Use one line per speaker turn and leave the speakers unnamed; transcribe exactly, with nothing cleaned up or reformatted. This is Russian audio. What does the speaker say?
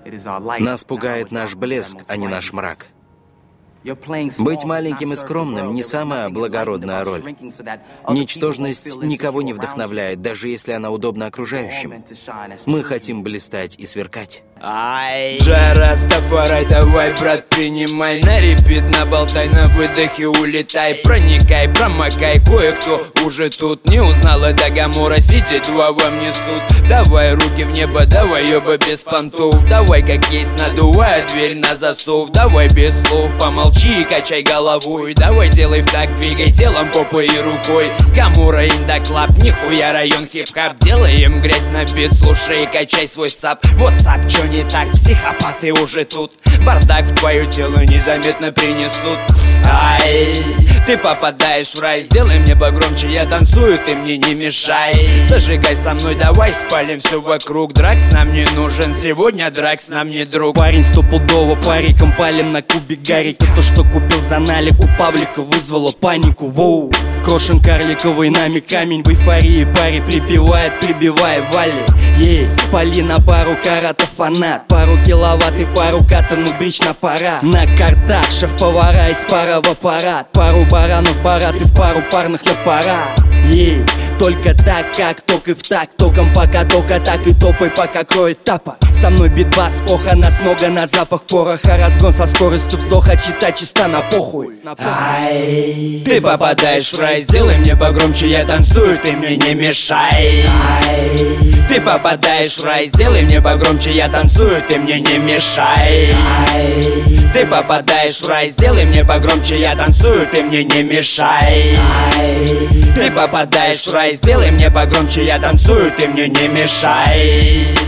Нас пугает наш блеск, а не наш мрак. Быть маленьким и скромным — не самая благородная роль. Ничтожность никого не вдохновляет, даже если она удобна окружающим. Мы хотим блистать и сверкать.
Ай, Джара, Стафарай, давай, брат, принимай на репит, наболтай, на выдохе улетай. Проникай, промокай, кое-кто уже тут не узнал, это Гамора, сидит, два вам несут. Давай руки в небо, давай, ёба, без понтов. Давай, как есть, надувай дверь на засов. Давай без слов, помолчи и качай головой. Давай, делай в так, двигай телом, попой и рукой. Гамора, индаклаб, нихуя район хип-хап. Делаем грязь на бит, слушай и качай свой сап. Вот сап, чё не так, психопаты уже тут. Бардак в твое тело незаметно принесут. Ай, ты попадаешь в рай, сделай мне погромче, я танцую, ты мне не мешай. Зажигай со мной, давай спалим все вокруг. Дракс нам не нужен, сегодня дракс нам не друг.
Парень стопудово париком палим на кубик гарика. То, что купил за налик у Павлика, вызвало панику. Воу. Крошен карликовый нами камень, в эйфории паре припевает, прибивая вали. Ей, пали на пару каратов фанат, пару киловатт и пару ката, ну брич на пора. На картах шеф-повара из пара в аппарат, пару баранов барат и в пару парных на пора. Ей, только так, как ток и в так, током пока тока так и топай, пока кроет тапа. Со мной битбас, плохо нас много на запах пороха. Разгон со скоростью вздоха, читай чисто на похуй.
Ай, ты попадаешь в рай, сделай мне погромче, я танцую, ты мне не мешай. Ай, ты попадаешь в рай, сделай мне погромче, я танцую, ты мне не мешай. Ай, ты попадаешь в рай, сделай мне погромче, я танцую, ты мне не мешай. Ай, ты попадаешь в рай, сделай мне погромче, я танцую, ты мне не мешай.